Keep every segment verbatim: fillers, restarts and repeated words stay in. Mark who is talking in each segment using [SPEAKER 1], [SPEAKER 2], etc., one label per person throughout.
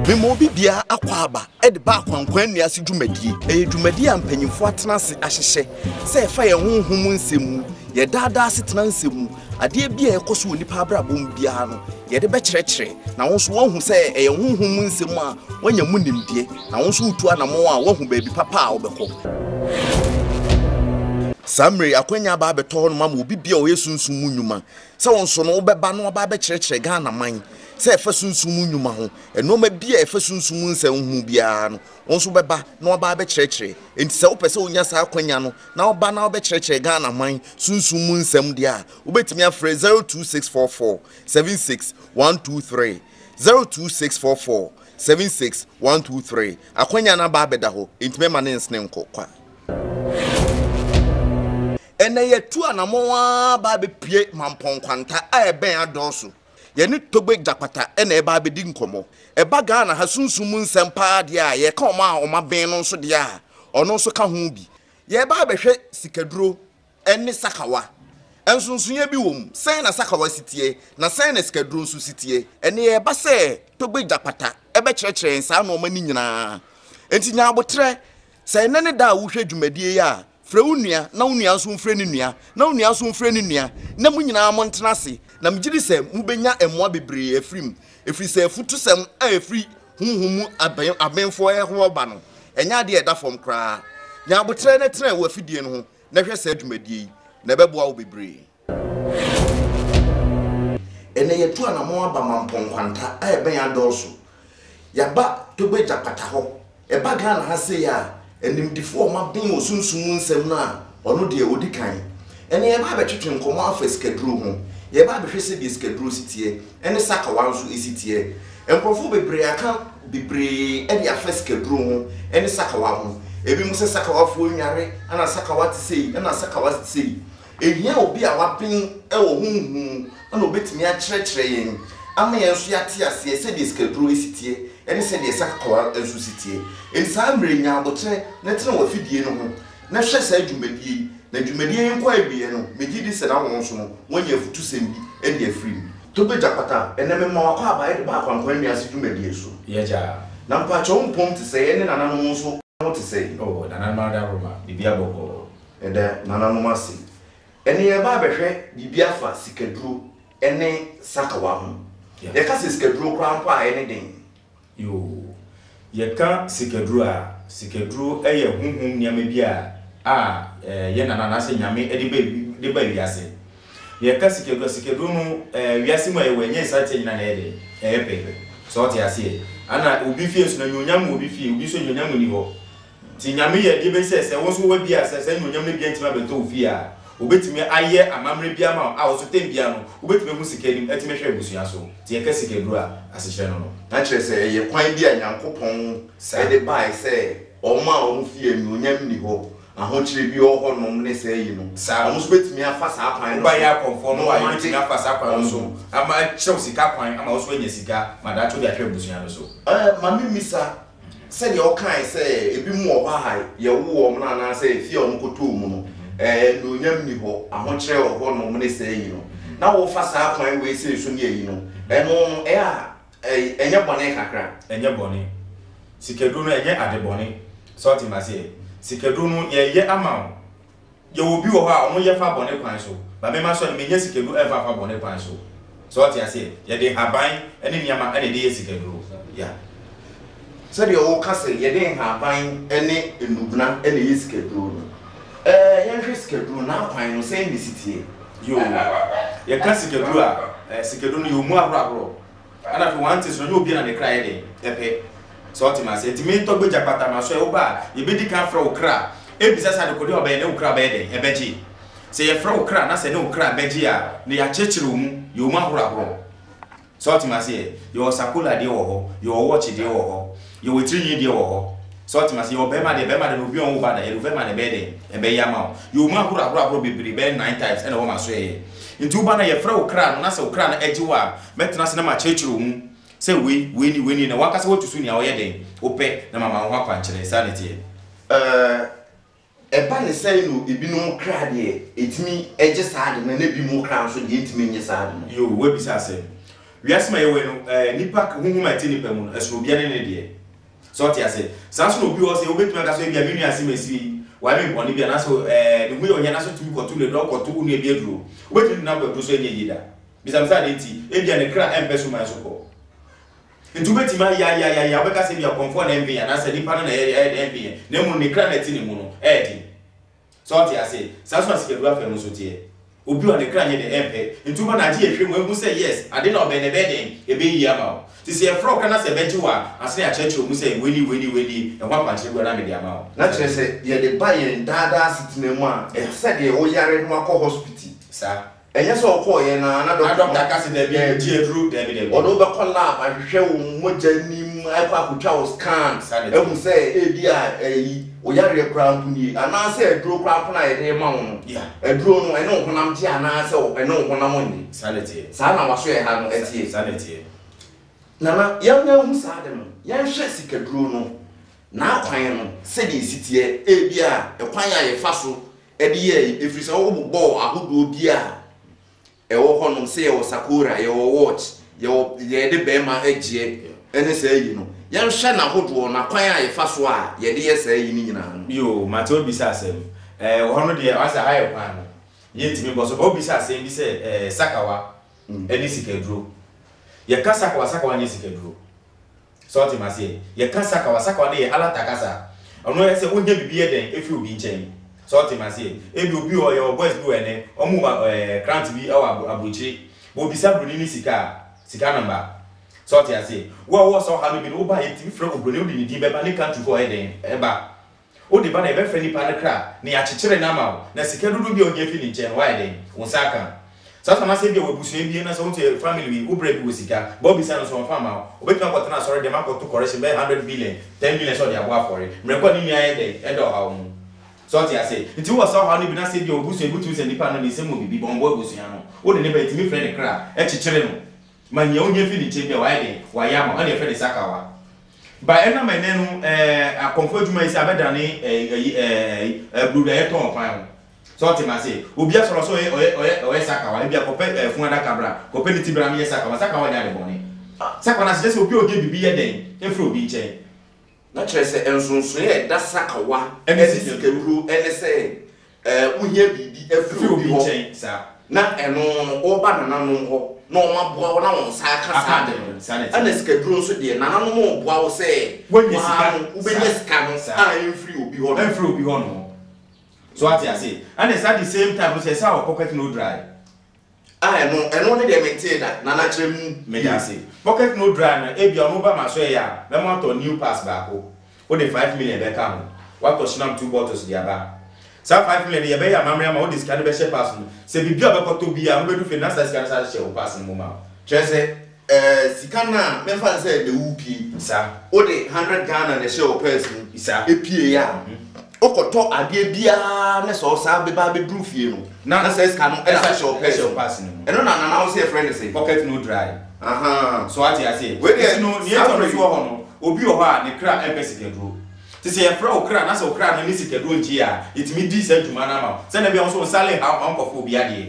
[SPEAKER 1] Memo bibia akwaba e de ba kwankwan ni ase dwumadi e dwumadi a mpanyimfo atena ase ahyehye se e fa ye honhom nsemu ye dada ase tena nsemu ade bia e koso onipa abrabom bia no ye de be kyerɛkyerɛ na wo so wohu se e ye honhom nsemu a wanya mu nimdie na wo so utu anamo a wohu baabi papa a wobɛkɔ Samre akwanya ba beto no ma obi bia o yesunsun mu nnwuma se won so no wobɛba no ba be kyerɛkyerɛ Ghana man se efa sunsun mu nnwuma ho enoma bia efa sunsun mu nsɛm hu bia no won so bɛba na waba be kyerɛkyerɛ enti se wo pɛ onya sa akwanya no na woba na wobe kyerɛkyerɛ Ghana man sunsun mu nsɛm dia wobetimi afrɛ zero two six four four seven six one two three zero two six four four seven six one two three akwanya na ba beda ho enti me ma ne nsene nkokwa ene yetu anamoa ba be pie mampon kwanta a eben adoso ye ni togbe jakpata ene eba abedi nkomo eba Ghana ha sunsum nsem pa de a ye ka oma oma ben no so de a ono so ka ho bi ye eba abehwe sikaduro ene sakawa ensunsunya bi wom sen na sakawa sitie na sen na sikaduro so sitie ene ye eba se togbe jakpata ebe kyerɛkyerɛ nsa na oma ni nyina enti nya abotre sen ne ne da wo hwɛ dwumadie ya Frɛ unua na unua so mfrɛ ni nua na unua so mfrɛ ni nua na mu nyina mo ntena se na mgiri sɛ mubenya emoa bebree efrim efri sɛ futu sɛm a efri hunhumu aben abenfo ɛho ba no enya de ɛda fam kra nya abotre ne tena wo afidie no ho na hwɛ sɛ adwumadie na bɛboa wo bebree ene yetu anamo aba mampon kwanta a ɛbɛn adɔso yaba togbe jakpata ho ɛba Ghana ha se ya enimdifo ma bin osunsun nsem na ono de odi kan ene ye ba betwetwe nkomo afa skaduru ho ye ba behwese de skaduru sitie ene saka wanso esitie enkrofo bebre aka bebre e de afa skaduru ho ene saka wa ho ebi mu se saka wa fo nware ana saka wa tisei ana saka wa tisei ehia obi a wapin e wo hunhu ana obetimi a kyerɛkyerɛ yen ama yen so yate ase se de skaduru esitie ene se de saka wa enso sitie ensa mre nya abotre na tena wa fidie no ho na hwɛ sa adwumadie na adwumadie enko abie no megidi se na won so no wonya futu sem bi e de afrim to be jakpata ene me ma wakɔ aba e de ba kwankwan mi ase dwumadie so
[SPEAKER 2] ye ja
[SPEAKER 1] na mpa cho mpom te se ene nana no so no te se
[SPEAKER 2] oh nana ma da roma bibia boko
[SPEAKER 1] e de nana no mase ene ye ba behwɛ bibia fa sikaduro ene sakawa ho ye ka se sikaduro kra mpa a ene den
[SPEAKER 2] yo ye ka sikaduro a sikaduro eye hunhum niam bia a ye nana na se nyame e de ba de ba wiase ye ka sikaduro sikaduro no wiase mo e wenye sate nyina na ede e pepe so te ase ana obi fie so na nyonyam obi fie obi so nyonyam ni ho ti nyame ye de be se se wo so wa bia se se nyonyam ne bia ntima beto fie a obetimi aye amamre bia ma a wo so tem bia no obetimi hu sikanim etimi hwe busua so ti ye ka sikaduro a asehye no no
[SPEAKER 1] na kyerɛ sɛ ye kwan bi a Nyankopɔn sɛ de bai sɛ ɔma ɔmo fie nyonyam ni ho ahokyere bi ɔhɔ nom ne sɛ yi no
[SPEAKER 2] sa
[SPEAKER 1] ɔmo so betimi afa saa kwan no
[SPEAKER 2] ba ya konfo no wa betimi afa saa kwan no so ama kyerɛ sika kwan ama wo so anya sika ma da to de ahwe busua no so
[SPEAKER 1] eh mami misa sɛ de ɔkan sɛ ebi mu ɔhɔ ha ye wo ɔmo na na sɛ fie ɔmo koto mu no eh nyonyam ni ho ahokyere ɔhɔ nom ne sɛ yi no na wo fa saa kwan we sɛ so ne yi no ɛno no eh a enye bone kakra
[SPEAKER 2] enye bone sikaduru no enye ade bone so ti ma se sikaduru no ye ye ama ye obi wo ha omo ye fa bone kwan so ba me ma so me nye sikaduru e fa fa bone kwan so so ti ase ye de haban ene niama ene de ye sikaduru ya
[SPEAKER 1] so de o kase ye de haban ene enubna ene ye sikaduru no eh ye hwe sikaduru na kwan no se ndi sitie
[SPEAKER 2] yo ye ka sikaduru a sikaduru no yo mu ahoro ahoro ana fi want is no obi na de cry dey epe so ti ma say ti me to gbe jakpata ma so e wo ba ye be di kan fra wo kra e bisa sa de ko de oba ne wo kra ba dey e beji say ye fra wo kra na say ne wo kra beji a ne ya chechire wo mu ye wo ma horo ahoro so ti ma say ye wo sakula de wo ho ye wo watch de wo ho ye wo trinyi de wo ho so ti ma say ye wo be ma de be ma de obi on wo ba da ye wo be ma de be dey e be ya ma ye wo ma horo ahoro ahoro bibiri be nine times e na wo ma so ye nti uba na ye fra okra no na se okra na ejiwa metena se na ma chechiro mu se we we ni we ni na wakasa wotusu ni a oye den ope na mama ho akwankyere sanity
[SPEAKER 1] eh eba ne sai no ebinum kra de etimi eje saade na na bi mu kra so de etimi nye saade no
[SPEAKER 2] yo we bi sa se wiase ma yewe no eh nipa huhuma ti nipa mu no eso bia ne ne de so ti ase sanso no bi o se obetuma ka so bia menu ase mesi wa me boni bia na so eh ne mu yo nya na so tumi kotu le do kotu unu e bia duro obetumi na ba do so enye yida bisamsa de ti e bia ne kra empeso ma so ko ntu betima ya ya ya ya obeka se bia comfort na envy na se nipa na e envy na mu ne kra na ti ne mu no e di so ti ase sanso asike do afa mu so tie obi wa ne kra nye de empe ntu ba na agi ehwe mu emu say yes ade na obe ne beden e be yi ama ti se e fro kana se beji wa ase ya cheche mu say weni weni weni e wa panche go na me de ama
[SPEAKER 1] na chere se ye de ba ye dada sitine mu a e se de o yare no akọ hospital
[SPEAKER 2] sa
[SPEAKER 1] enye so okọ ye na na
[SPEAKER 2] doctor ka se de bi di edru de bi de bi
[SPEAKER 1] odo be call lab ahwehwe wo moja nim akọ akotwa o scan e mu say e bi a eyi o yare kra mpuni ana se edro kra pona ye de ma wo
[SPEAKER 2] ya
[SPEAKER 1] edro no ene honam ti ana se ene honam ni
[SPEAKER 2] sanity
[SPEAKER 1] sa na waso ye ha no etie
[SPEAKER 2] sanity
[SPEAKER 1] nana yan na hu sa de no yan hwe sikadro no na kwan no se de sitie e bi a e kwan ya ye fa so e de ye efrisa wo bobọ ahodo bi a e wo honom se ye wo sakura ye wo watch ye wo ye de be ma agie ene se yi no yan hwe na hodo na kwan ya ye fa so a ye de ye se yi ni nyina no
[SPEAKER 2] yo mato bi sa asem eh wo hono de asa haye kwan no ye ntimi bo so obi sa asem bi se eh sakawa eni sikadro ye kasa kwa sakawa ni sikadro so ti masie ye kasa kwa sakawa de alata kasa ono ye se onye bibi ye den efi obi nchen so ti masie e bi obi o ye boys bi ene omu eh grant bi awa abrochi bo bi sa broni ni sika sika number so ti asie wo wo so ha no bi no ba ye ti fra obroni odi ni di be ba ni country for e den e ba o de ba na e be fra ni pa na kra ni ya chechire na ma na sika dudu bi onye fi ni nchen wa e den wo saka sasa na se bi obusu ebie na so unto family we ubre bi wosika bobi sa no so fama obetuma kwatana sorry de makoto correction be one hundred billion ten billion so de abo afore mreko ni nia ye de e do ha mu so ti ase nti wo so ha no bi na se bi obusu ebutu se nipa no ni se mo bibi bombo obusu ya no o de ne ba itimi friend kra e chichire no manya onye fi ni chebe wa de wa ya ma o de friend sakawa ba ena menenu eh akonfo adwuma isi abeda ni eh eh bruda e ton kwan so ti ma se obi asoro so oye oye oye sakawa e bia kope fun ada kabra kope ni tibra mi sakawa sakawa nya de boni sakawa na se se obi oge bibi ye den efro obi nche
[SPEAKER 1] na chere se ensonso ye da sakawa ene sikadro ene se eh uhie bibi efro obi nche
[SPEAKER 2] sa
[SPEAKER 1] na eno no oba nananom ho na o maboa na won sa aka sa de ana sikadro nso de nananom oboa wo se
[SPEAKER 2] wonye sika
[SPEAKER 1] ubenye sika no a enfri obi ho
[SPEAKER 2] enfri obi ho no so what you say and it's at the same time say say our pocket no dry
[SPEAKER 1] ah no eno ne dey maintain that na na kire mu
[SPEAKER 2] me dey say pocket no dry na e bia no ba ma so ya me mo to new pass back o o dey five million be come what to shinam two bottles dia ba sa five million ye be ya mamre ma o dey scan be share pass no say bibia be ko to bia no be do finance scan sa share o pass no ma
[SPEAKER 1] kire say eh sikana me fa say the wupi
[SPEAKER 2] sa
[SPEAKER 1] o dey one hundred Ghana na share o person
[SPEAKER 2] isa
[SPEAKER 1] epie ya okoto ade bia na so sa be ba be brufie no na say ska no e na show pass no eno na na na say friend say
[SPEAKER 2] pocket no dry
[SPEAKER 1] aha
[SPEAKER 2] so what you say
[SPEAKER 1] we dey
[SPEAKER 2] no ni eto no so ho no obi o ha ne kra empesi kedro ti say e fra o kra na say o kra no ni sikedro nji a itimi di say djuma na ma say na bia so sale ha ankofo obi ade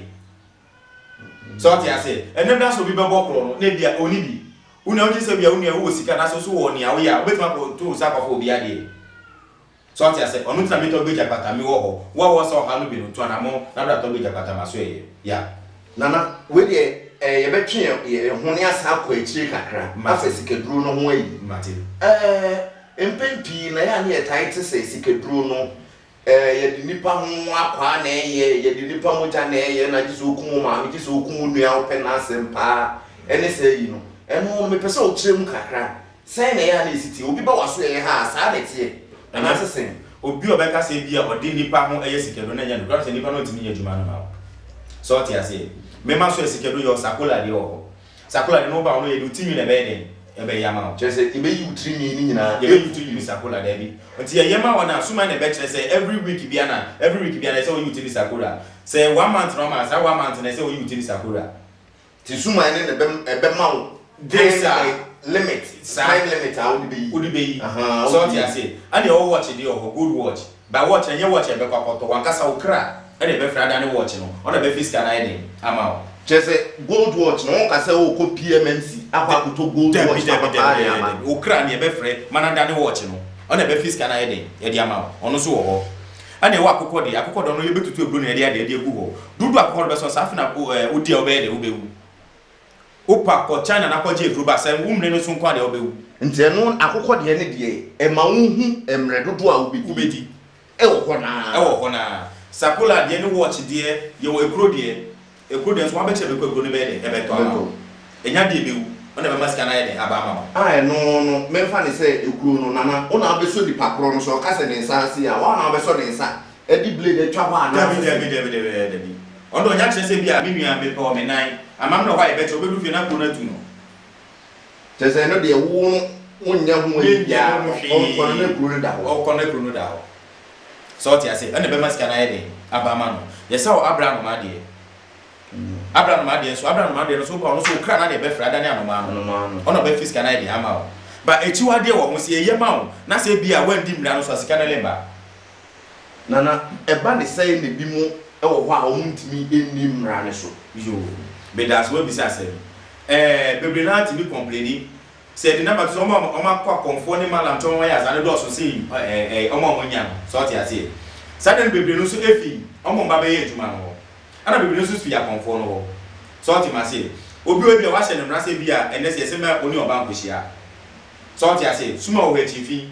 [SPEAKER 2] so what you say eno da so bi be bokro no na bia oni bi una o ji say bia una wo sika na so so wo ni a wo ya obetuma ko to sa kofo obi ade so ati ase onu tina mi to gbeja pata mi wo ho wo wo so ha no bi no to na mo na bra to gbeja pata ma so ye ya
[SPEAKER 1] nana we de eh ye betwe ye hone asa akọ echi kakra afa sikaduro no ho ayi
[SPEAKER 2] mate
[SPEAKER 1] eh empempi na ya na ye tight say sikaduro no eh ye di nipa ho akwa na ye ye di nipa mo ja na ye na jiso okum ma mi jiso okum nua open na sempa ene say yi no eno me pese o kirem kakra say na ya na esiti obi ba waso ye ha sa na tie ana sesen
[SPEAKER 2] obi obeka se bia odi nipa ho eye sikedo na nya no grant nipa no timi nya djuma na ma so ti ase me ma so sikedo yo sakola de ho sakola de no ba no ye du timi na be den e be yama o
[SPEAKER 1] chese e be yu trimi ni nyina
[SPEAKER 2] ye be tu yu sakola de bi nti ye yema wona suma na be kire say every week bia na every week bia na say o yu timi sakola say one month no ma say one month na say o yu timi sakola
[SPEAKER 1] ti suma ne be e be ma o
[SPEAKER 2] days
[SPEAKER 1] limit time limit how would be
[SPEAKER 2] would be so what you say and you watch the or good watch by watch and you watch e be kwakoto wankasa ukra e dey be frada ne watch no o dey be fiska na ide ama
[SPEAKER 1] Chese gold watch no ka say o ko P M M C akwa kuto gold watch na papa ya ma
[SPEAKER 2] o kra ne be frɛ mananda ne watch no ona be fiska na ye den ye de ama ono so wo ho ana wa akokɔ de akokɔ do no ye betutu ebru ne ye de ye de egu ho dudu akokɔ be so sa afina o dia obe de obewu opa ko China na ko je druba sai umre no so nkwa de obewu
[SPEAKER 1] nti eno akokɔ de ne de e ma unhu emre dodo a obedi
[SPEAKER 2] ubedi
[SPEAKER 1] e wo ko na
[SPEAKER 2] e wo ko na sakula de ne watch de ye wo ekro de ekro de so wa be che be ko ekro ne be de e be to ama enya de bewu ona be maska na ye de aba ama
[SPEAKER 1] ah no no me fa ne say ekro no nana ona be so di pakro no so ka se ne nsa ase a wa na be so ne nsa e di blade e twa ho ana
[SPEAKER 2] David David David David ondo nya kye se bia me nua me pe o me nan amam no wa ye be che obedu fi na ko na tu no
[SPEAKER 1] chese no de wo no wonya ho ya o ko na ekro no da ho
[SPEAKER 2] o ko na ekro no da ho so ti ase ene be maska na ye de aba ama no ye sa o Abraham ma de Abraham ma de so Abraham ma de so ko no so kra na de be fra da ne anoma no ono be fiska na ye de ama o ba echiwade wo ho se ye ma o na se bia wandi mra no so sika na lemba
[SPEAKER 1] nana eba ne say ne bi mu e wo ho a o ntimi enni mra ne so
[SPEAKER 2] yo be das we bi sa se eh bebre na ti bi complaini se di na ba so o ma o ma kwa konfo ne malam to won ya za ne do so se eh eh o ma o nya so ti ase sa den bebre no so efi o mo ba be ye ejuma no ana bebre no so fi ya konfo no so ti ma se obi obi wa hye ne mra se bi a ene se se ma oni oba nkohia so ti ase suma o he chifi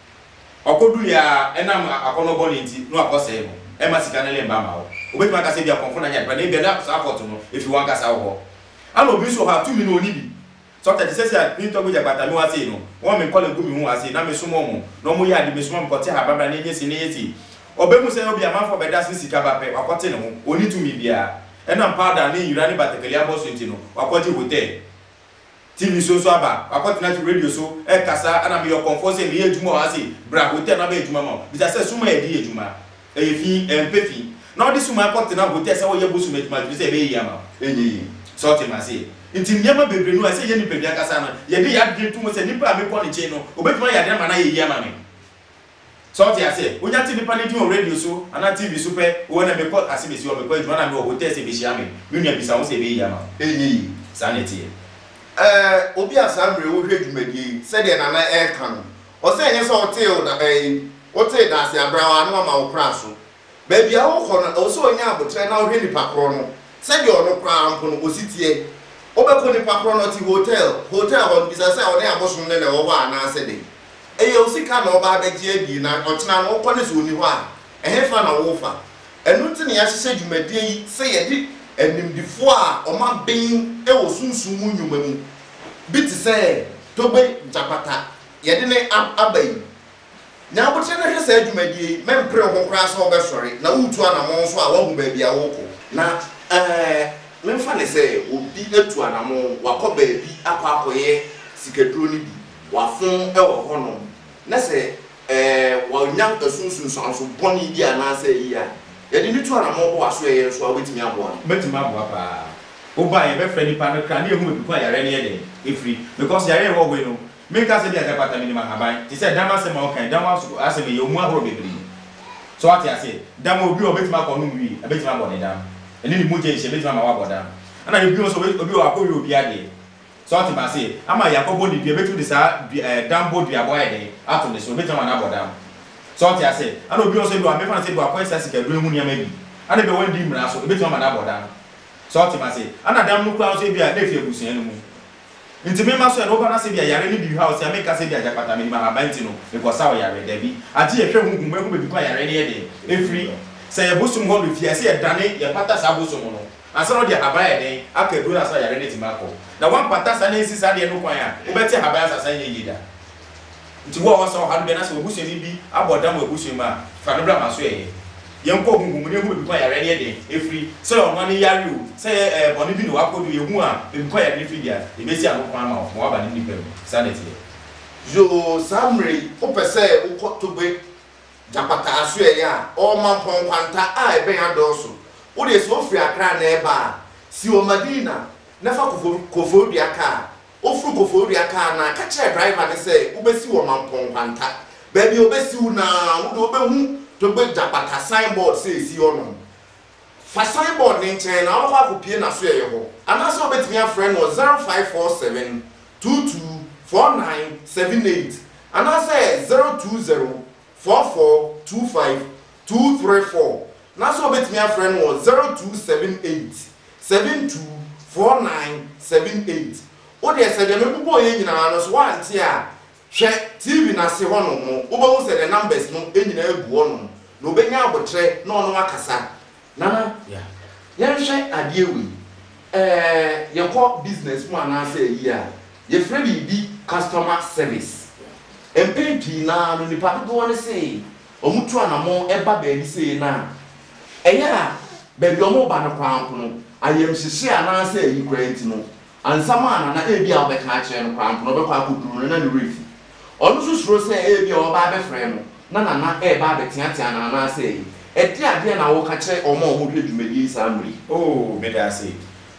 [SPEAKER 2] okodu ya enam akono boni nti no akose no e ma sika ne lemba ma wo obeti ma ka se bia konfo na nya ba ne bia na support no if you wan ka sa wo ana obi so ha two million oni bi so that say say ni to go ja bata mi wa se no won me call egu mi hu ase na me sumo mo no mo ya di me sumo ko te ha babra ne yesi ne yesi obemu se obi amafo be da sika ba pe wakote ne ho oni tu mi bia enam powder ne yura ne batakali aboso nti no wakote hotel T V so so aba akwati na radio so e kasa ana me your comfort say me ejuma wa say bra hotel na be ejuma ma bi say suma e di ejuma e fi empefi na odi suma akwati na hotel say wo ye bosu ejuma bi say be yi ama enyi so te ma say nti nyama bebre no say ye ni pebia kasa na ye di ya di tu mo say ni pa me ko ni che no obetuma ya de ma na ye yi ama me so te ase onya ti ni pa ni di radio so ana T V so pe wo na me ko ase be si wo me ko ejuma na me hotel say be shi ame me nua bi sa wo say be yi ama
[SPEAKER 1] enyi
[SPEAKER 2] sanity
[SPEAKER 1] eh obi asambre wo hwe dwumadi se de nana e kan o se enye so hotel na eh hotel da se abrawa no ma wo kra so ba bia wo kɔ no o se onya abotre na wo hwe nipa kro no se de ono kra ampo no ositie o be ko nipa kro no ti hotel hotel on bisa se one abosom ne na wo wa na se de eye o sika na oba da gie bi na otena no kɔ ne so oni ho a ehe fa na wo fa enu ti ne ya hye dwumadi yi se ye di enimdifo a oma ben e wo sunsun mu nnwuma mu bi ti se tobe japata ye de ne abai nya abotre ne hwese adwumadi mempre ho kra so obesori na wutu anamo so a wahu ba bia wo ko na eh memfa ne se obi etu anamo wakɔ ba bi akɔ akɔye sikaduro ni bi wafon e wo ho no na se eh wa nya asunsun so anso boni bi anase yi a yedi ni tu ana mo bo aso ye so awetimi aboa
[SPEAKER 2] betimi aboa pa oba ye be fredi pa no kra na ehu bi kwa yare ne ye efri because yare wo we no me ka se dia japata mi ma haban ti se dama se ma o kan dama ase me ye omu ahoro bebri so ati ase dama obi obetimi akọ no wi ebetimi abo ne dam eni ni moje ise betimi ma wa boda ana ye bi so obi o akọ wi obi ade so ati ba se ama yakobo ni bi ebetimi de sa dam bo dua boy de ato ne so betimi na boda so ati ase ana obi o so bi o me fa se bi akọ isa sika do emu ni ama bi ana be won di mra so ebetimi ma na boda so ati ba se ana dam no kwa so bi a na efi ebusuan no mu nti me ma so e no ba na se bi yare ni bi house ya me ka se bi ajapata me ma abanti no because how yare da bi ati e hwe hu hu hu be kwa yare ne ye de efri se ye bosum ho be fi se ye dane ye pata sa bosum no ansa no de abaya den aka do na sa yare ne ti ma ko na wan pata sa ne sisa de no kwan a wo beti abaya sa san ye yida nti wo wo so ha do be na se bosum ni bi abodam bosum ma fa no bra ma so ye yenko hungu ne hu bi kwa yare ne de efri se ono ne yare o se eh boni bi no akodu ye hu a bi kwa yare fi dia e besi akoko ama o mo aba ne ni pem sanity
[SPEAKER 1] yo samre o pese o kotobe japata aso ye a o mampon kwanta a e ben adoso o de so fri akra na e ba si o madina na fa kofo bi aka o fru kofo bi aka na ka che driver ne se o besi o mampon kwanta ba bi o besi u na o do be hu to be japata signboard say si ono fa signboard ne nkyɛn na ɔbɛkɔ akɔpie na so yɛ hɔ anaasɛ ɔbɛtumi afrɛ no zero five four seven two two four nine seven eight anaasɛ zero two zero four four two five two three four na so ɔbɛtumi afrɛ no zero two seven eight seven two four nine seven eight o de sɛ de me bobɔ yɛ nyinaa no so wante a hwɛ T V na se hɔ no mo wobɛhu sɛ the numbers no nyinaa agu hɔ no na obɛnya abotrɛ na ɔno akasa nana yɛnhwɛ adeɛ wi eh yɛkɔ business mu anaasɛ yi a yɛfrɛ biribi customer service mpɛntwi na no nipa dodoɔ ne se ɔmutu anamo ɛba baabi sei na ɛyɛ a baabi ɔmo ba no kwanko no ayɛmhyehye anaasɛ yi kwanti no ansama na ebi a ɔbɛka akyerɛ no kwanko no ɔbɛkɔ akɔduru no na ne refi ɔno so suro sɛ ebi a ɔba abɛfrɛ no na nana ɛba abɛteatea na anaasɛ yi ɛde adeɛ na wɔka kyerɛ ɔmo a ɔmo hwɛ dwumadie saa mmiri
[SPEAKER 2] oh me da se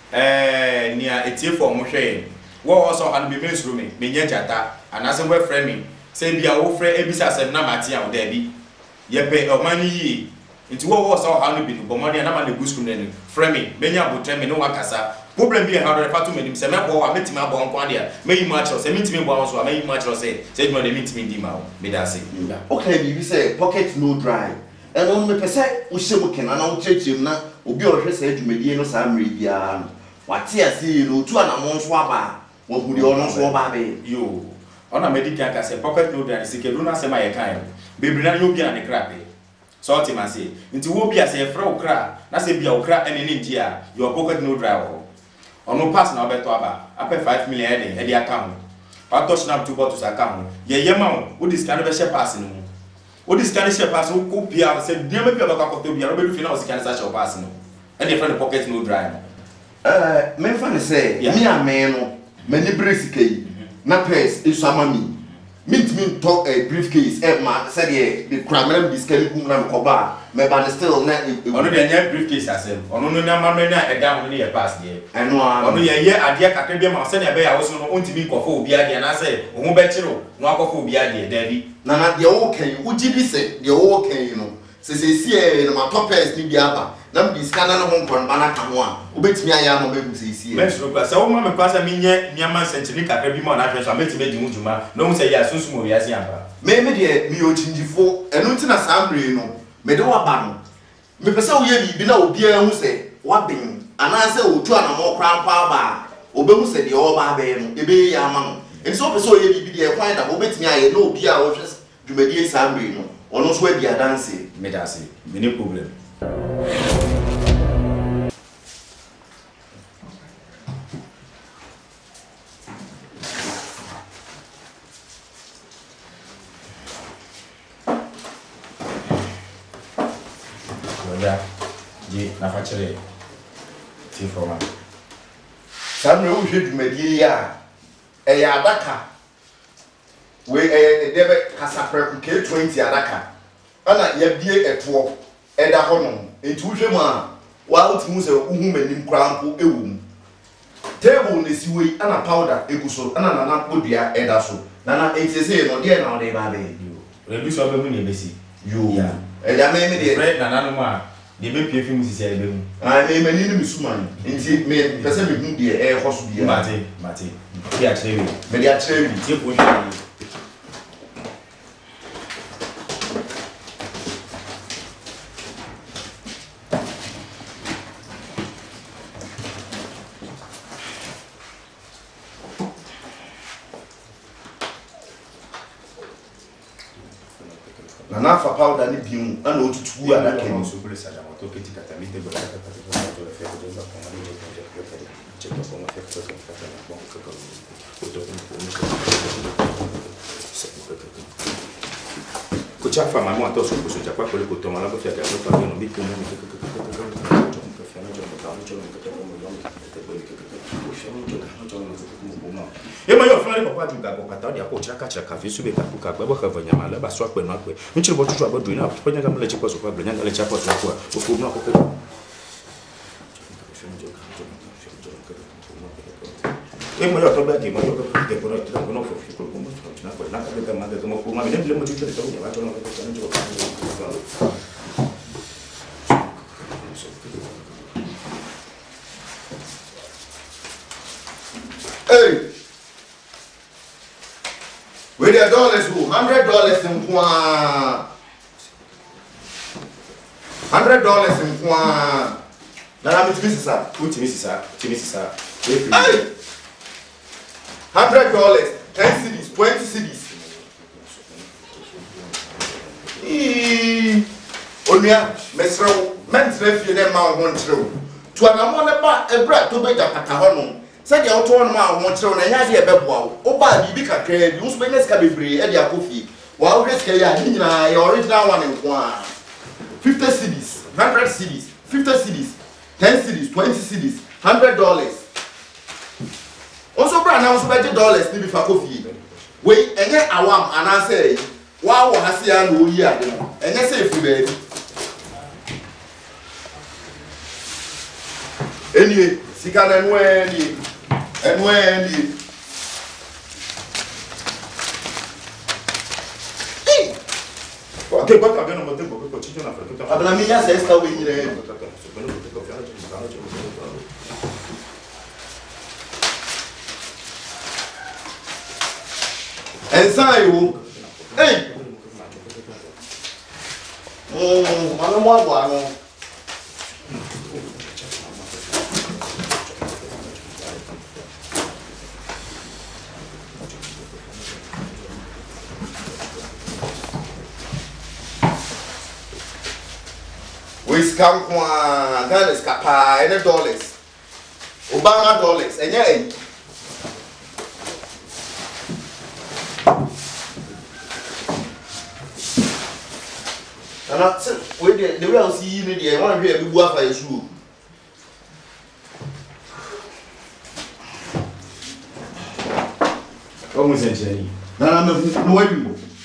[SPEAKER 2] eh nia etie fo ɔmo hwɛ wo ɔsɔ anu bi me suro me me nya jata anaasɛ wo frɛ me sɛ bi a wo frɛ ebisa asɛm na mate a wo da bi yɛpɛ ɔman ni yie nti wo wo ɔsɔ anu bi no bɔmɔde na ma na guskum na no frɛ me menya abotrɛ me ne wakasa problem bi e ha do refa to menim sɛ mɛbɔ wa metimi abɔ nko ade a meyi mu akyerɛ sɛ metimi bɔ so a meyi mu akyerɛ sɛ sɛ dwuma de metimi di ma wo me da se
[SPEAKER 1] okay bibi sɛ pocket no dry ɛno me pɛ sɛ wo hyɛ mu kena na wo kyerɛkyerɛ mu na obi a ɔhwɛ sɛ dwumadie no saa mmere biara no wate ase no otu anamo nso aba wo hu de ɔno nso ɔba be
[SPEAKER 2] yo ona medical ka sɛ pocket no dry sɛ kedu na sɛ ma yɛ kan bebre na yo bia na ne krape so ultimately nti wo bia sɛ frɛ wo kra na sɛ bia wo kra ene ne nti a your pocket no dry wo ono pass na obeto aba apɛ five million ede ede account pa touch na two bottles account ye ye ma wo dis kan be share pass no wo dis kan share pass wo ko bia sɛ dia ma bia ba ka ko bia no be do fi na wo sika na share pass no ede friend pocket no dry no
[SPEAKER 1] eh me fa ne sɛ me a me no mani briefcase yi na purse isu amami mint mint to a briefcase e ma sɛ de the crime dis kan kum na ko ba me ba still na
[SPEAKER 2] ono de nya briefcase asem ono no na ma no na eda ho ne ye pass de
[SPEAKER 1] eno a
[SPEAKER 2] ono ye ye ade kakra bia ma sɛ ne be ya wo so no ontimi nkofo obi ade na sɛ wo ho be kyero no akofo obi ade da bi
[SPEAKER 1] na na de wo kan wo gi bi sɛ de wo kan no sɛ sɛ si e no ma topers ni bi aba na me dis kan na ho nkon ba na ka ho a obetimi aya ma be sɛ si e
[SPEAKER 2] me so kwa sɛ wo ma me kwa sɛ me nye nyama sɛnkyini kakra bi ma na hwɛ so metimi di ho dwuma no hu sɛ ya sunsun o wiase amba
[SPEAKER 1] me me de me o chinjifo eno nti na sambre no me de wa ba no me pese wo ye bibi na obi a hu sɛ wa ben anaasɛ otu anamo kra mpa ba obehu sɛ de o ba be no ebe ya ama no nti so pese wo ye bibi de kwan da obetimi aye na obi a wo hwɛ dwumadie sambre no ono so adi adanse
[SPEAKER 2] me da se me ne problem ya je na fa chere ti forma
[SPEAKER 1] samre wo hwe dwumadie ya e ya adaka we e debe kasapre K twenty adaka ana ya bie eto eda ho no enti wo hwe mu a wa utimu se uhu manim krampo ewu table ne siwe ana powder eguso ana nana podua eda so nana etese no de na ode ba be
[SPEAKER 2] yo reduce obe mu ne besi
[SPEAKER 1] yo e ya me me de
[SPEAKER 2] bread na nanu ma de be pie fi mu sisi ebe mu
[SPEAKER 1] ah me mani ni misuman enti me pese me hu de e hoso bia
[SPEAKER 2] mate mate ti a chere
[SPEAKER 1] me de a chere
[SPEAKER 2] ti ko hwe
[SPEAKER 1] na na fa powder ni biu ana otutu ada keni
[SPEAKER 2] so bule sa da moto kiti katamite bole kata kata kata to le feko de ba kama ni de je je kata je to kama feko to kata na bon ko ko to ko cha fa mama to so ko so cha kwa ko le ko to mala ko fia ga to pa no bi ko mo ko ko ko ko ko ko fia no jo mo ta mo jo mo ko ko mo yo mo ko ko ko fia no jo mo jo mo ko ko mo e ma yo fa le papa juga ko pata dia ko chaka chaka visu be ka ku ka ba ka vanya mala ba so akpe no akpe nchiri bo tutu abadu ina panya ga mala chikwa so kwa blenya ngale chapa so kwa o ko no ko ko e ma yo to ba di ma yo ko de ko no to ko no fo ko ko mo na ko na ka ga ma ga mo ko ma be le mo tutu to ya ba to no ko ko no ko
[SPEAKER 1] Hey. With the dollars, who hundred dollars in one. Hundred dollars in one. Now I'm Missus Sir.
[SPEAKER 2] Which Missus Sir? Missus Sir.
[SPEAKER 1] Hey! Hundred dollars, ten cities, twenty cities. Eee. Onia, Mesro, men's nephew, and my one true. To an amount about a brat to make a patahono. Said your torn man one true, and I had a bebo. Oba, you become crazy, you spend this cabby, and your coffee. While this Kaya, your original one in one. Fifty cities, hundred cities, fifty cities, ten cities, twenty cities, hundred dollars. Also, brand also better dollars to be for coffee. Wait, and yet I want, and I say, wow, I see I know here, and I say, baby. Anyway, Sikan and Wendy, and Wendy.
[SPEAKER 2] Okay, but I'm going to go to Chicken Africa.
[SPEAKER 1] I'm going to say, how we need. And so, hey, oh, I don't want one. We scam one, Ghana is capa, any dollars, Obama dollars, and yeah. And that's it. Wait, the way I see you, I want to hear a big waffle is true.
[SPEAKER 2] What was it, Jenny?
[SPEAKER 1] Nana, no way.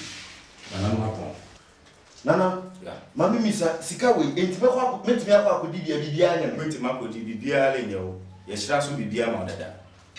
[SPEAKER 2] Nana,
[SPEAKER 1] Nana, Mammy, Miss Sikawi, ain't meant me up with the Bibian,
[SPEAKER 2] went to Marco di Bibia in you. Yes, that's what Bibia Mother.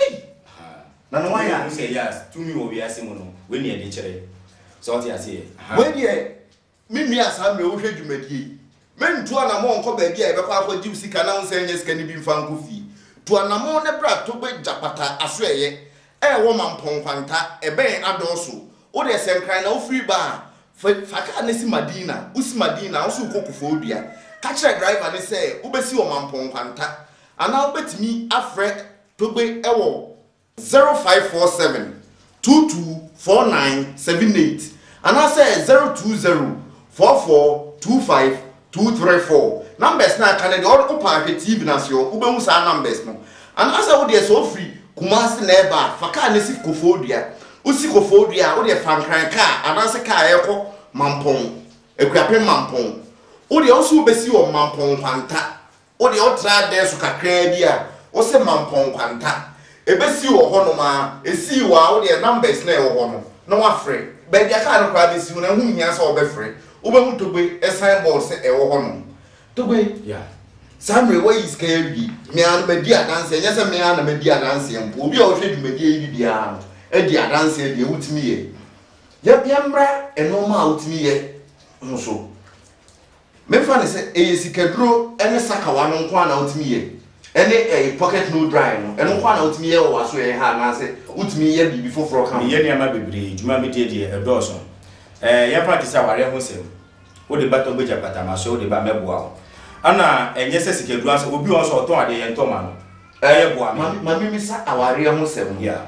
[SPEAKER 1] Nana, why
[SPEAKER 2] I say yes to me will be asking when you're nature. So what I say,
[SPEAKER 1] when ye, Mimi as I'm no head you made ye. Men to an among Kobe, but you see can announce any can be found goofy. To an among the brat to beg Japata, I swear ye, a woman pongfanta, a bay adosu, or the same kind of free bar. Fakanesi Madina, Usi Madina, also cocophobia. Catch a driver and say, Ubesi or Mampong Panta. And I'll bet me a friend to be a zero five four seven two two four nine seven eight. And I say zero two zero four four two five two three four. Numbers now can all open T V Nasio, Ubemusa numbers no. And as I would be so free, Kumasi neighbor, Fakanesi cophobia. Usikophobia, or the fan car, and answer car echo, Mampong, a crapping Mampong. Or the also besi or Mampong Panta, or the outside there suka credia, or say Mampong Panta. A besi or Honoma, a see wow, their numbers never honor, no afraid. But they can't cry this soon, and whom he has all be free. Uber to be a signboard say a honor. To be,
[SPEAKER 2] yeah.
[SPEAKER 1] Some way is scary. Me and Media dancing, yes, a man and Media dancing, will be all shady Media. Eddie dance the out me. Yep, Yambra, and no out me. So, me fan is a secret and a Sakawan one out me. Any a pocket no dry, and one out me or was where I say, out me before for coming.
[SPEAKER 2] Yenny, my baby, you might be a Dawson. Eh, your practice our Hussein. What the battle with Japatama, so the Bamebo. Anna, and yes, a secret will be also toward the Entoman. Eh, Mammy, Miss our Hussein, yeah.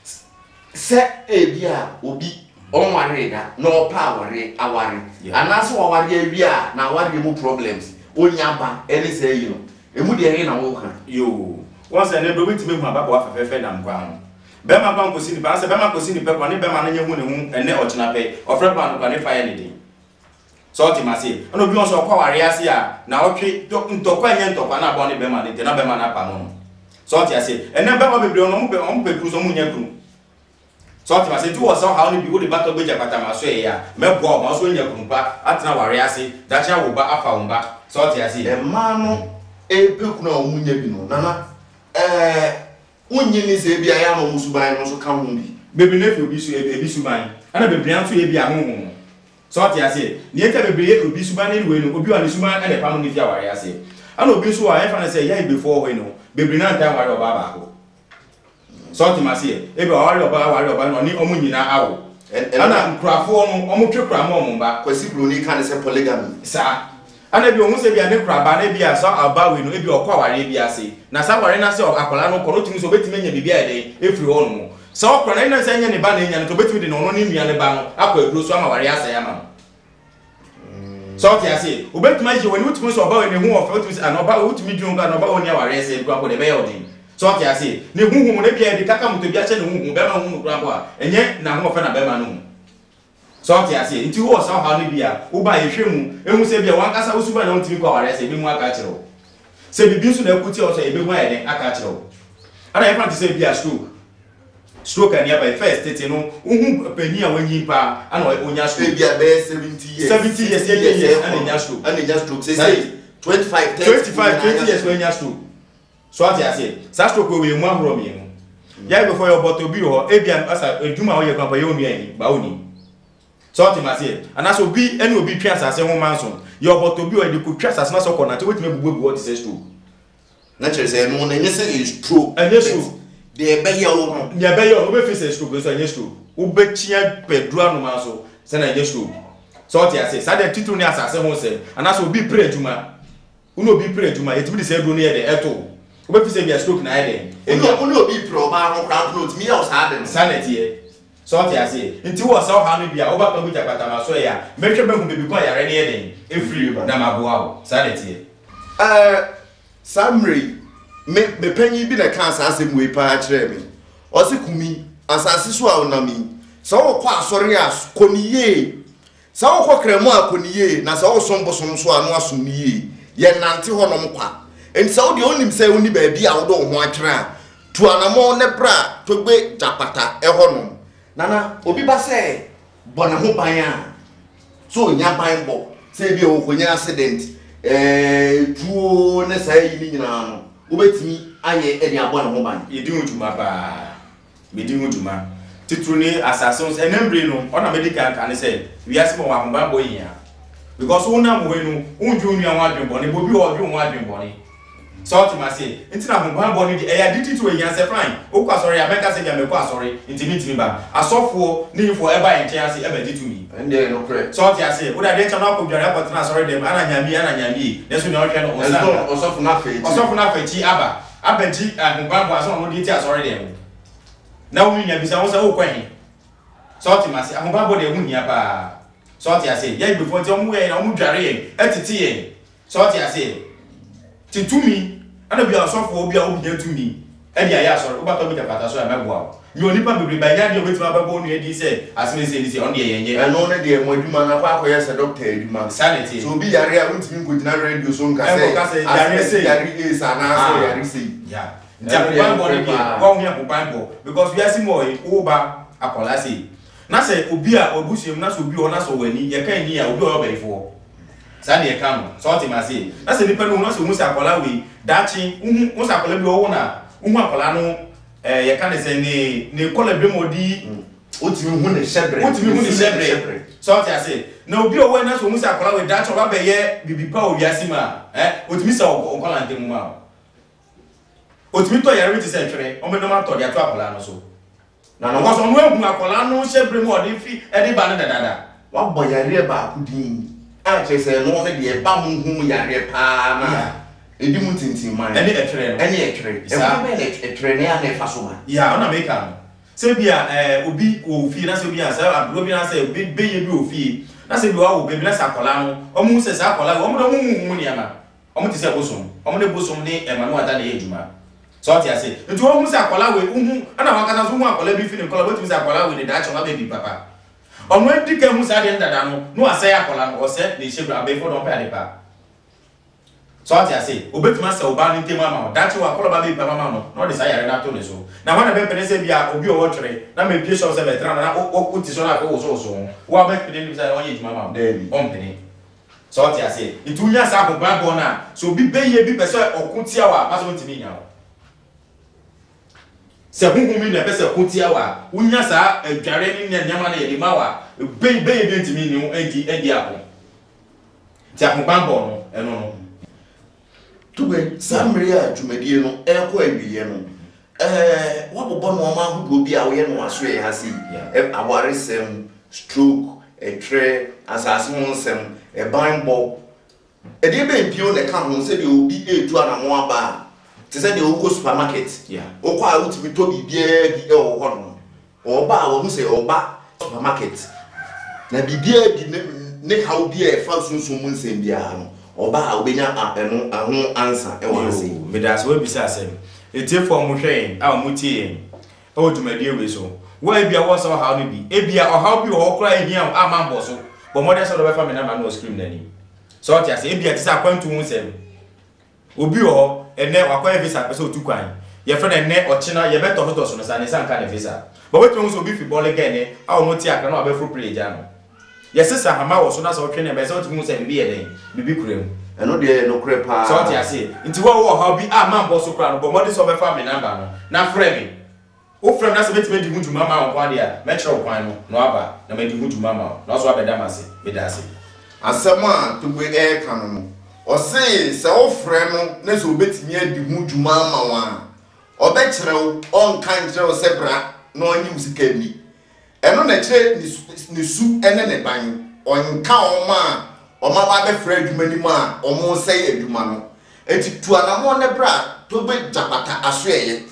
[SPEAKER 1] Set a beer will be on my radar, no power, a worry. And that's what we are now. What remove problems? Only Yamba, any say you know, a moody arena walker. You once I never went to me about what a fair and ground. Bema Banco City, Bama Cosini, Pepper, and Bema and and Neochinape, or Fredman can if I anything. So, Timasi, and we also call Ariasia now, okay, talking to Quayan to Panaboni Bema, and Tenabemana Pamon. So, I say, and then Bema will be on Pecrusomunia. So I say two or somehow only people the battle with Japatama say ya, Melbourne, also in your kumpa, at now Ariasi, that shall go back up back. So I say, a man, a pukno, Munyabino, Nana, eh, Unyin is a Biano Musubai, also come. Baby nephew be so a Bisuban, and a Biblian to a Biamu. So I say, near the Biblian will be Suban when you be on the Suman and a pound if you are, I say. I know Bisu, I have say, yeah, before we know, Biblian time or Babaco.
[SPEAKER 2] so timase e be wari oba wari oba no ni omu nyina awo ana nkrafo no omu twekra ma omu ba
[SPEAKER 1] kwasi broni kan se polygamy
[SPEAKER 2] sa ana bi ohun se bi ane kraba na bi asa aba we no e bi okwa wari bi ase na sa wari na se akola no kono timi so betimi nya bibia ede efiri ho no sa okra na se nya ne ba na nya no to betimi de no no ni nua ne ba no akwa eduro so ama wari asa ya ma so ti ase obetimi aje woni utimi so oba we ne hu ofa utimi an oba utimi dwun ga no oba woni awari asa e kwa ko de be yodin so ti ase ne huhu ne bia de kaka muto bia che ne huhu be ma huhu kura bo a enye na ho ofa na be ma no so ti ase nti wo so ha no bia wo ba ye hwemu ehu se bia wan kasa usuba na utimi kwa awari asa be mu aka kire se bibi so na ekuti o so e be mu ayede aka kire ana ye fa ti se bia stroke stroke ani aba first tete no uhu pani a wanyi pa ana onya stroke
[SPEAKER 1] bia be seventy years
[SPEAKER 2] seventy years eighty years ana nya stroke
[SPEAKER 1] ana nya stroke say twenty-five
[SPEAKER 2] twenty-five twenty years when nya stroke so ati ase sa stroke we mu ahoro mi no ya before your bottle bi ho e bia asa eduma wo ye kwapa ye onu ani ba oni so ati mase ana so bi eni obi twa asase ho manso your bottle bi o de ko twa asase na so ko na te wetime bubu bubu o de stroke
[SPEAKER 1] na chere say no na nyese is stroke
[SPEAKER 2] and stroke
[SPEAKER 1] de be ye wo no
[SPEAKER 2] nya be ye o be face stroke so nya stroke wo be tia pedua no manso se na nya stroke so ati ase sa de titu ni asase ho se ana so bi pray aduma uno obi pray aduma etimi de se do no ye de eto wo be face bia stroke na ye de
[SPEAKER 1] uno uno obi pro ba ho crowd note mi ya o sa de
[SPEAKER 2] sanity e so ati ase nti wo sa ha no bia wo ba ko ja pata ma so ya mehwe be hu bebi kwa yare ne ye de e free na maboa wo sanity e
[SPEAKER 1] eh Samri me me panyi bi na kan asase mu e pa kire mi o se kumi asase so a onami so wo kwa asori a koniye so wo kwa kremu a koniye na so wo som bosom so a no asom niye ye nante ho no mkwa en so de onim se oni ba bi a wo do ho akire a tu anamo ne bra to gbe japata e ho no nana obi ba se bona ho ban a so nya ban bo se bi o konya accident eh tuo ne sai ni nyina no obetimi aye e de abona ho ban
[SPEAKER 2] ye di hujuma ba me di hujuma titru ni assassins enembre no ona medical kan say we ask mo wa ba boy ya because una mo we no unju nu an wadwen boni bo bi o dwen wadwen boni so ultimately nti na ho ba boni di e ya diti to e yan say fine o kwa sorry abeka say ya me kwa sorry nti mi ntimi ba asofo ni for ever en chance e be diti mi
[SPEAKER 1] ende no correct
[SPEAKER 2] so ti ase o da de chama ko dware apot na sorry dem ana nyami ana nyami neso na o hwe no o sa
[SPEAKER 1] osofu na fe
[SPEAKER 2] o osofu na fe chi aba abaji ahunbabo aso no di ti asori dem na wo nya bisa wo sa wo kwan so ti mase ahunbabo de hu nya pa so ti ase ya before ti o mu ye na o mu dware ye etiti ye so ti ase ti tumi ana bi asofo obi a obi tumi e dia ya asori o ba to bi japata so ya mebo ni oni pa bibiri ba ya di obetima babo nu e di se asime se di se on de ye ye
[SPEAKER 1] e no ne de mo aduma na kwa akoye se doctor aduma
[SPEAKER 2] sanity
[SPEAKER 1] so bi yare a untimi ko dina radio so nka se
[SPEAKER 2] yare se
[SPEAKER 1] yare e sa na so yare se
[SPEAKER 2] ya ja bambo ni kwa hu ya bambo because we are simo e oba akola se na se obi a obusuem na so obi o na so wani ye kan ni ya obi o ba ifo sa de kan so ti ma se na se nipa no na so mu se akola we dachi hu mu se akola bi o wo na hu akola no eh ye kan se ni ni kola bi modi
[SPEAKER 1] otimi hu ne shebre
[SPEAKER 2] otimi hu ne shebre so ti ase na obi o we na so mu se akola we dachi o ba be ye bibi pa o wiase ma eh otimi se o kola ntemu ma otimi to yare ti se twere o me no ma to dia to akola no so na no so no ehu akola no shebre mo de fi e de ba ne dadada
[SPEAKER 1] wa bo yare ba akudin a che se no ne de ba mu hu yare pa na edi mu tintin man
[SPEAKER 2] ene etwere no
[SPEAKER 1] ene etwere e ba be etwere ne a na fa so ma
[SPEAKER 2] ya ona make am se bia eh obi ko fi na se bia sa abro bi na se be be ye bi ofi na se bi wa wo be bi na sa akola no o mu se sa akola o mu do mu mu ni ama o mu ti se bosom o mu de bosom ni e manu ada na ejuma so ti ase nti o mu se akola we uhu ana wa kata so mu akola bi fi ni kola botimi se akola we ni da chon baby papa o mu dike mu sa de ndada no no ase akola no o se ni shebra abe fo don pa de pa so ati ase obetuma se oba ni tema ma dachi wa kola baby papa ma no no de sa yare na to ne so na wana be pene se bia obi o wotwere na me pie so se betra na o ti so na ko so so wa be pene ni sa onye juma ma on pene so ati ase itunya sa ko ba bo na so bi be ye bi pese okutia wa paso ntimi nya se hunhumi na pese okutia wa unya sa adware ni nyama na ye di ma wa be be ye bi ntimi ni enti edi ako ti akobambo no eno no
[SPEAKER 1] tugbe Samri a dwumadie no e ko awiye no eh bobo no ma hu bi a wo ye no aso ye ha si aware sem stroke a tray asase ho nsem e ban bo e de be mpio ne ka ho se de obi etu anamo aba te se de wo supermarket wo kwa utimi to bibia bi e wo ho no oba wo hu se oba supermarket na bibia di ne ne how bi e fa sunsun mu nsem bia no oba obenya eno aho answer e wo se
[SPEAKER 2] me das we bisa asem etie for mo hwen a mo tie e wo dwumadi ewe so wa bia wo so how no bi e bia o how bi wo kra ehia amambo so bo mo de so do be fa me na ma no scream nani so tia se e bia ti sa kwantu hu nsem obi ho ene akwa visa pe so tukwan ye fe na ene ochina ye beto hoto so no sa ne san ka ne visa bo wetu hu so obi fi ball again e a wo no tie akra na obe fro play ja no ye sesa hama wo so na so twene be so tu hu se bi ye den bibi kurem
[SPEAKER 1] eno de no kre pa
[SPEAKER 2] so tia se nti wo wo how bi amambo so kra no bo mo de so be fa me number no na frame me o frame na se beti me di hu djuma ma wo kwa dia me kire kwan no no aba na me di hu djuma ma no so abeda mase be da se
[SPEAKER 1] asema to be e kan no o se se o frame no na so beti me di hu djuma ma wa o be kire o nkan kire o se bra no onyi musika ni eno na kire ni su ene ne ban o nka o ma o ma ba be frame djuma ni ma o mo se edjuma no eti tu anamo ne bra to be japata aso eye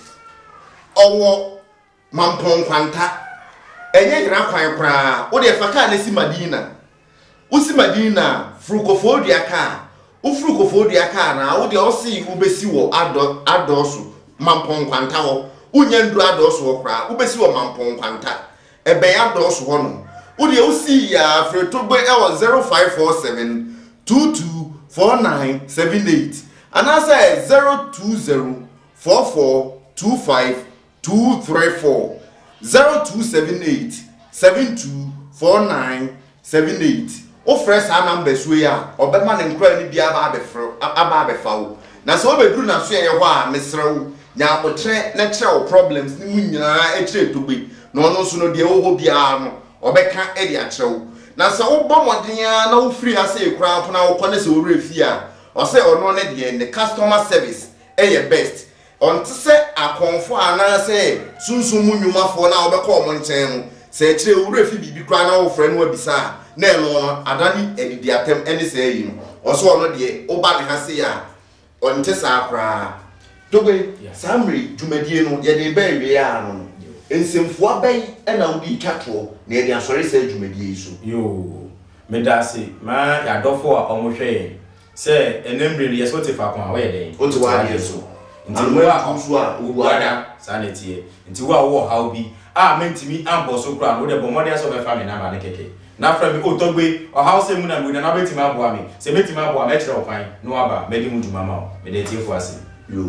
[SPEAKER 1] owo mampon kwanta enye gira kwan kra wo de faka na si Madina usi Madina frukofodua ka u frukofodua ka na wo de osi ubesi wo ado adoso mampon kwanta ho unya ndu adoso ho kra ubesi wo mampon kwanta ebe ya adoso ho no wo de usi ya fretobe e wo zero five four seven two two four nine seven eight anasa zero two zero four four two five two three four zero two seven eight seven two four nine seven eight. O fresh a number so ya obema ne nkra ni bia ba abefro aba abefawo na so obeduru na so ye ho a mesrew nya abotre na kire o problems ni munyina e kire togbe na ono so no de wo ho bia no obeka e de akrew na so wo bomodin na wo free ase ekura po na wo kone se wo refi a o se ono ne de ne customer service e ye best on to say akonfo ana say sunsun munwumafo na obekọ omo nchen no se kire wo refi bibi kura na wo frɛ no abisa na eno no adani edidi atem ene se yi no oso ono de oba ne ha se ya on te sa kra dobe samri dwumadie no ye de ba wie ya no ensemfo abai na wudi twatwo na ye de asori se dwumadie so
[SPEAKER 2] yo me da se ma ya dofo a omo hwe se enembre no yeso te fa kon a we den
[SPEAKER 1] o ti wa ye so
[SPEAKER 2] nti wo a konso a wo ada sanity nti wo a wo how bi a mentimi ambo so kra no de bomode aso be fa me na ma ne keke na fra mi o togbe o how se mu na mu na betima abo mi se betima abo me kire okwan no aba me di mu djuma ma me de tiefo ase
[SPEAKER 1] yo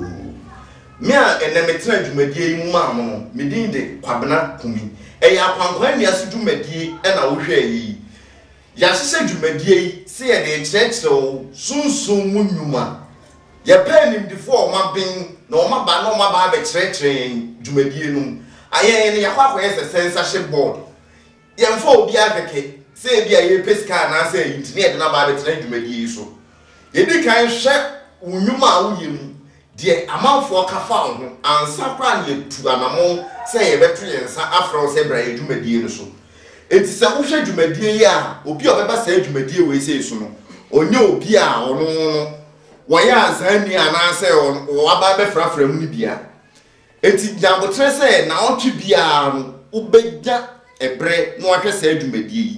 [SPEAKER 1] me a ene metra djumadie yi mu ma mo no me din de kwabena kumi e ya kwankwan ni ase djumadie e na wo hwe yi ya sese djumadie yi se ye de church o sunsun mu nnuma ye pe nim di fo ma bin na o ma ba na o ma ba be chire djumadie no aye ne ya kwa kwa ye censorship board ye mfo obi akeke se bia ye peska na se internet na ba be tena dwumadi so ye di kan hwe unyuma a woyem de amanfo kafa ho ansa kwa ne tu anamo se ye beto ye nsa afro se bra ye dwumadi no so enti se wo hwe dwumadi yi a obi obeba se dwumadi we se so no onye obi a ono no wo ya azani ana se wo aba be frafra mu ni bia enti jambotre se na otwe bia no ubegya ebre no ahwe se dwumadi yi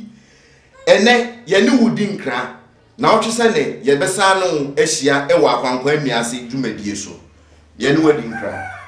[SPEAKER 1] ene ye ne wudi nkra na otwe se ne ye besa no ahia e wa akwankwa amiase dwumadi so ye ne wudi nkra